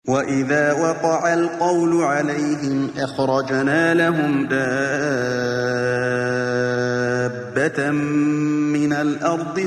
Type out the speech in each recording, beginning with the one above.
وَإِذَا وَقَعَ الْقَوْلُ عَلَيْهِمْ أَخْرَجْنَا لَهُمْ دَابَّةً مِّنَ الْأَرْضِ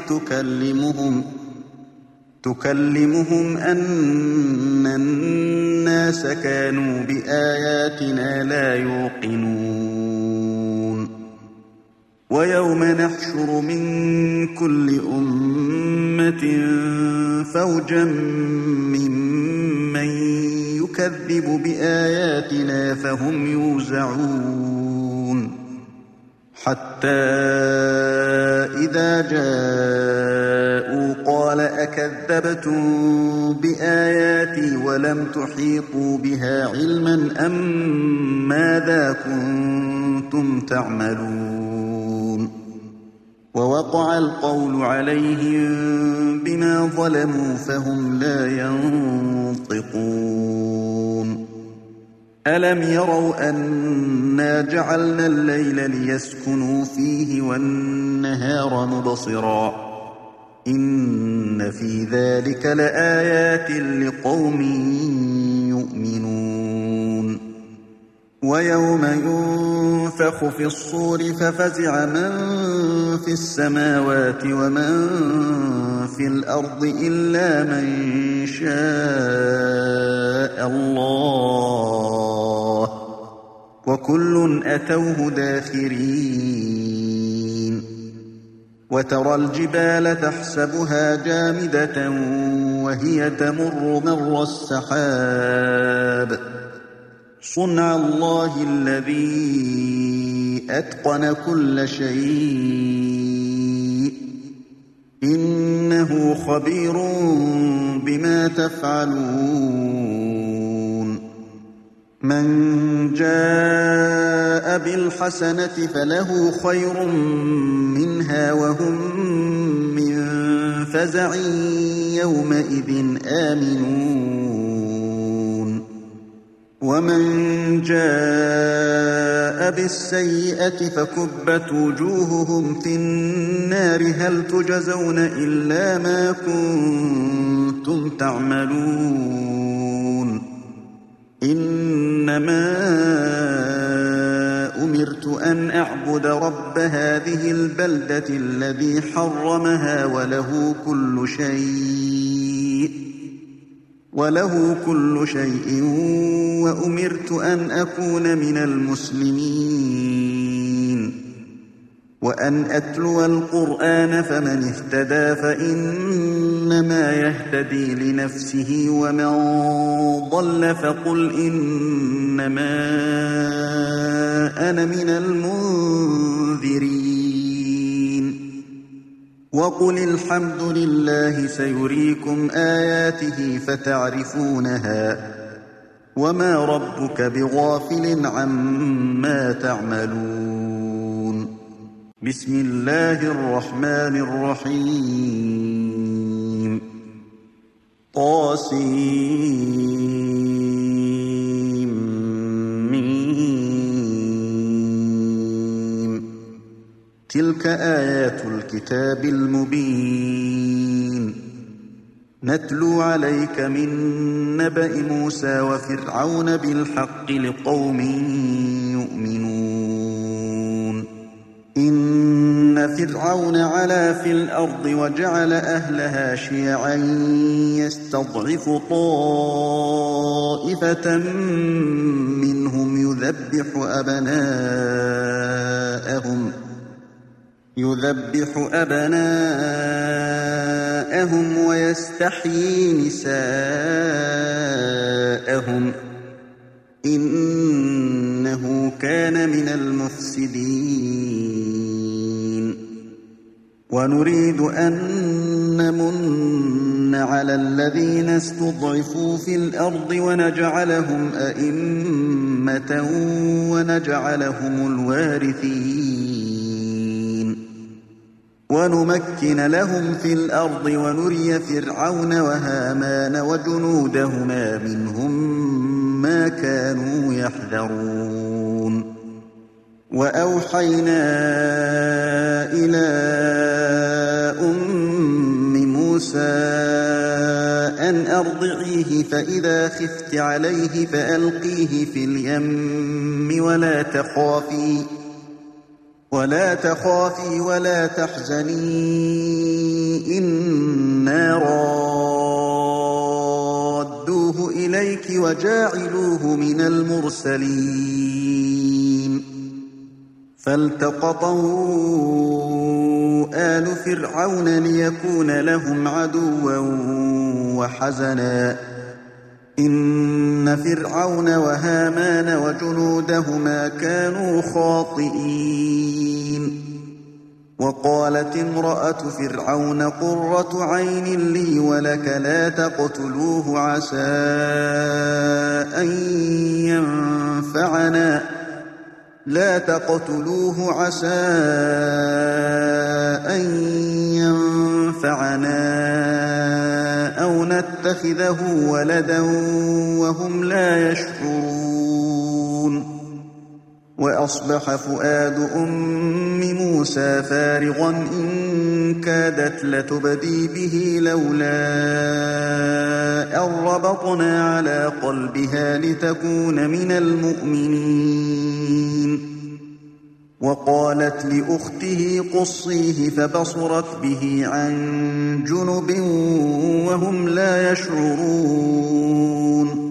تُكَلِّمُهُمْ أَنَّ النَّاسَ كَانُوا بِآيَاتِنَا لَا يُوقِنُونَ وَيَوْمَ نَحْشُرُ مِن كُلِّ أُمَّةٍ فَوْجًا مِّمَّن يُكَذِّبُ بِآيَاتِنَا فَهُمْ يُوزَعُونَ حَتَّىٰ إِذَا جَاءُوا قَالَ أَكَذَّبْتُم بِآيَاتِي وَلَمْ تُحِيطُوا بِهَا عِلْمًا أَم مَّاذَا كُنتُمْ تَعْمَلُونَ وَوَقَعَ الْقَوْلُ عَلَيْهِم بِمَا ظَلَمُوا فَهُمْ لَا يَنطِقُونَ أَلَمْ يَرَوْا أَنَّا جَعَلْنَا اللَّيْلَ لِيَسْكُنُوا فِيهِ وَالنَّهَارَ مُبْصِرًا إِنَّ فِي ذَلِكَ لَآيَاتٍ لِقَوْمٍ يُؤْمِنُونَ وَيَوْمَ يُنفَخُ فِي الصُّورِ فَفَزِعَ مَن فِي السَّمَاوَاتِ وَمَن فِي الْأَرْضِ إِلَّا مَن شَاءَ اللَّهُ وَكُلٌّ أَتَوْهُ دَاخِرِينَ وَتَرَى الْجِبَالَ تَحْسَبُهَا جَامِدَةً وَهِيَ تَمُرُّ مَرَّ السَّحَابِ صُنْعَ اللَّهِ الَّذِي أَتْقَنَ كُلَّ شَيْءٍ إِنَّهُ خَبِيرٌ بِمَا تَفْعَلُونَ مَن جَاءَ بِالْحَسَنَةِ فَلَهُ خَيْرٌ مِّنْهَا وَهُم مِّن فَزَعٍ يَوْمَئِذٍ آمِنُونَ وَمَن جَاءَ بِالسَّيِّئَةِ فَكُبَّتْ وُجُوهُهُمْ فِي النَّارِ هَلْ تُجْزَوْنَ إِلَّا مَا كُنتُمْ تَعْمَلُونَ إِنَّمَا أُمِرْتُ أَنْ أَعْبُدَ رَبَّ هَٰذِهِ الْبَلْدَةِ الَّذِي حَرَّمَهَا وَلَهُ كُلُّ شَيْءٍ وَأُمِرْتُ أَنْ أَكُونَ مِنَ الْمُسْلِمِينَ وَأَنْ أَتْلُوَ الْقُرْآنَ فَمَنِ اهْتَدَىٰ فَإِنَّمَا يَهْتَدِي لِنَفْسِهِ وَمَن ضَلَّ فَقُلْ إِنَّمَا أَنَا مِنَ الْمُنذِرِينَ وَقُلِ الْحَمْدُ لِلَّهِ سَيُرِيكُمْ آيَاتِهِ فَتَعْرِفُونَهَا وَمَا رَبُّكَ بِغَافِلٍ عَمَّا تَعْمَلُونَ بسم الله الرحمن الرحيم طاسيم تلك آيات الكتاب المبين نتلو عليك من نبأ موسى وفرعون بالحق لقوم يؤمنون إن فرعون علا في الأرض وجعل أهلها شيعا يستضعف طائفة منهم يذبح أبناءهم ويستحيي نساءهم إنه كان من المفسدين ونريد أن نمن على الذين استضعفوا في الأرض ونجعلهم أئمة ونجعلهم الوارثين ونمكن لهم في الأرض ونري فرعون وهامان وجنودهما منهم ما كانوا يحذرون وأوحينا إلى أم موسى أن أرضعيه فإذا خفت عليه فألقيه في اليم ولا تخافي ولا تحزني إنا رادوه إليك وجاعلوه من المرسلين فالتقطه آل فرعون ليكون لهم عدوا وحزنا إن فرعون وهامان وجنودهما كانوا خاطئين وقالت امرأة فرعون قرة عين لي ولك لا تقتلوه عسى أن ينفعنا أو نتخذه ولدا وهم لا يشعرون وأصبح فؤاد أم موسى فارغا إن كادت لتبدي به لولا أن ربطنا على قلبها لتكون من المؤمنين وقالت لأخته قصيه فبصرت به عن جنب وهم لا يشعرون